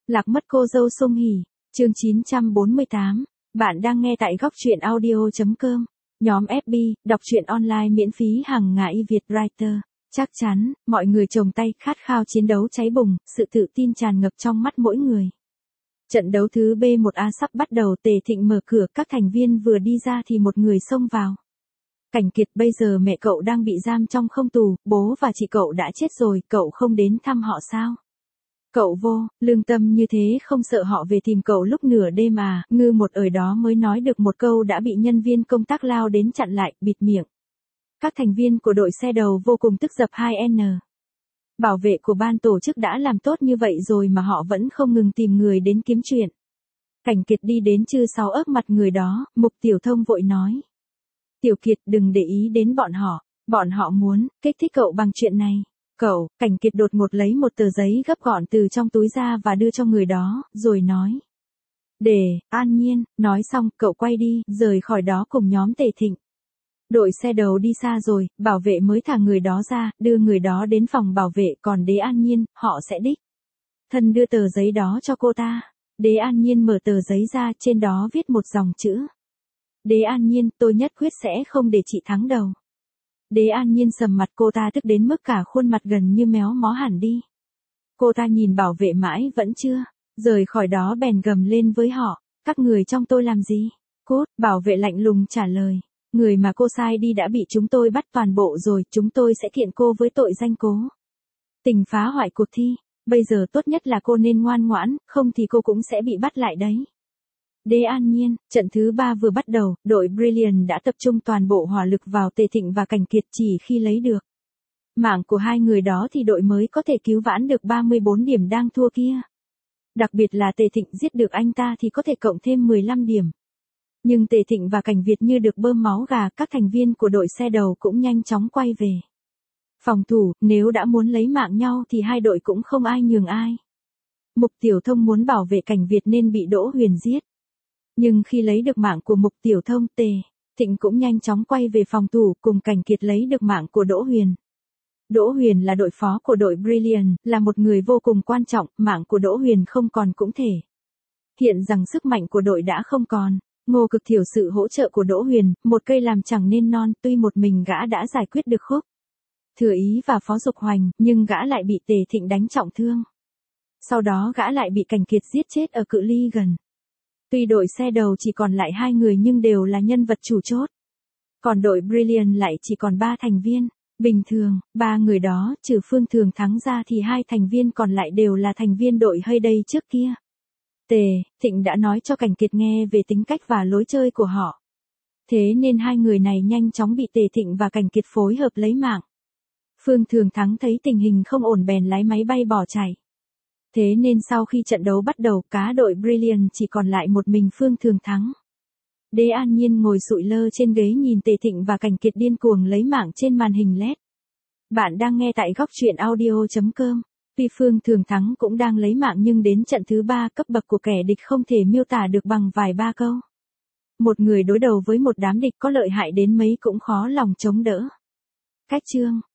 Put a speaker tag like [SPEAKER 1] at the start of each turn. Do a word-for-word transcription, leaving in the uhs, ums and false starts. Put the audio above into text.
[SPEAKER 1] Lạc mất cô dâu Song Hỷ, chương chín trăm bốn mươi tám. Bạn đang nghe tại góc truyện audio chấm com. Nhóm ép bê, đọc truyện online miễn phí hàng ngày Việt Writer. Chắc chắn, mọi người chồng tay khát khao chiến đấu cháy bùng, sự tự tin tràn ngập trong mắt mỗi người. Trận đấu thứ B một A sắp bắt đầu, Tề Thịnh mở cửa, các thành viên vừa đi ra thì một người xông vào. Cảnh Kiệt, bây giờ mẹ cậu đang bị giam trong không tù, bố và chị cậu đã chết rồi, cậu không đến thăm họ sao? Cậu vô, lương tâm như thế không sợ họ về tìm cậu lúc nửa đêm à? Ngư một ở đó mới nói được một câu đã bị nhân viên công tác lao đến chặn lại, bịt miệng. Các thành viên của đội xe đầu vô cùng tức dập hai N. Bảo vệ của ban tổ chức đã làm tốt như vậy rồi mà họ vẫn không ngừng tìm người đến kiếm chuyện. Cảnh Kiệt đi đến chư sáu ấp mặt người đó, Mục Tiểu Thông vội nói. Tiểu Kiệt, đừng để ý đến bọn họ, bọn họ muốn kích thích cậu bằng chuyện này. Cậu, Cảnh Kiệt đột ngột lấy một tờ giấy gấp gọn từ trong túi ra và đưa cho người đó, rồi nói. Để, an nhiên, nói xong, cậu quay đi, rời khỏi đó cùng nhóm Tề Thịnh. Đội xe đầu đi xa rồi, bảo vệ mới thả người đó ra, đưa người đó đến phòng bảo vệ, còn Đế An Nhiên, họ sẽ đích thân đưa tờ giấy đó cho cô ta. Đế An Nhiên mở tờ giấy ra, trên đó viết một dòng chữ. Đế An Nhiên, tôi nhất quyết sẽ không để chị thắng đầu. Đế An Nhiên sầm mặt, cô ta tức đến mức cả khuôn mặt gần như méo mó hẳn đi. Cô ta nhìn bảo vệ mãi vẫn chưa rời khỏi đó, bèn gầm lên với họ, các người trong tôi làm gì? Cút, bảo vệ lạnh lùng trả lời. Người mà cô sai đi đã bị chúng tôi bắt toàn bộ rồi, chúng tôi sẽ kiện cô với tội danh cố tình phá hoại cuộc thi. Bây giờ tốt nhất là cô nên ngoan ngoãn, không thì cô cũng sẽ bị bắt lại đấy. Đế An Nhiên, trận thứ ba vừa bắt đầu, đội Brilliant đã tập trung toàn bộ hỏa lực vào Tề Thịnh và Cảnh Kiệt, chỉ khi lấy được mạng của hai người đó thì đội mới có thể cứu vãn được ba mươi bốn điểm đang thua kia. Đặc biệt là Tề Thịnh giết được anh ta thì có thể cộng thêm mười lăm điểm. Nhưng Tề Thịnh và Cảnh Việt như được bơm máu gà, các thành viên của đội xe đầu cũng nhanh chóng quay về phòng thủ, nếu đã muốn lấy mạng nhau thì hai đội cũng không ai nhường ai. Mục Tiểu Thông muốn bảo vệ Cảnh Việt nên bị Đỗ Huyền giết. Nhưng khi lấy được mạng của Mục Tiểu Thông, Tề Thịnh cũng nhanh chóng quay về phòng thủ cùng Cảnh Kiệt lấy được mạng của Đỗ Huyền. Đỗ Huyền là đội phó của đội Brilliant, là một người vô cùng quan trọng, mạng của Đỗ Huyền không còn cũng thể hiện rằng sức mạnh của đội đã không còn. Ngô Cực Thiểu sự hỗ trợ của Đỗ Huyền, một cây làm chẳng nên non, tuy một mình gã đã giải quyết được Khúc Thừa Ý và Phó Dục Hoành, nhưng gã lại bị Tề Thịnh đánh trọng thương. Sau đó gã lại bị Cảnh Kiệt giết chết ở cự ly gần. Tuy đội xe đầu chỉ còn lại hai người nhưng đều là nhân vật chủ chốt. Còn đội Brilliant lại chỉ còn ba thành viên. Bình thường, ba người đó, trừ Phương Thường Thắng ra thì hai thành viên còn lại đều là thành viên đội Heyday trước kia. Tề Thịnh đã nói cho Cảnh Kiệt nghe về tính cách và lối chơi của họ. Thế nên hai người này nhanh chóng bị Tề Thịnh và Cảnh Kiệt phối hợp lấy mạng. Phương Thường Thắng thấy tình hình không ổn bèn lái máy bay bỏ chạy. Thế nên sau khi trận đấu bắt đầu, cá đội Brilliant chỉ còn lại một mình Phương Thường Thắng. Đế An Nhiên ngồi sụi lơ trên ghế nhìn Tề Thịnh và Cảnh Kiệt điên cuồng lấy mạng trên màn hình led. Bạn đang nghe tại góc truyện audio chấm com. Tuy Phương Thường Thắng cũng đang lấy mạng nhưng đến trận thứ ba, cấp bậc của kẻ địch không thể miêu tả được bằng vài ba câu. Một người đối đầu với một đám địch có lợi hại đến mấy cũng khó lòng chống đỡ. Cách chương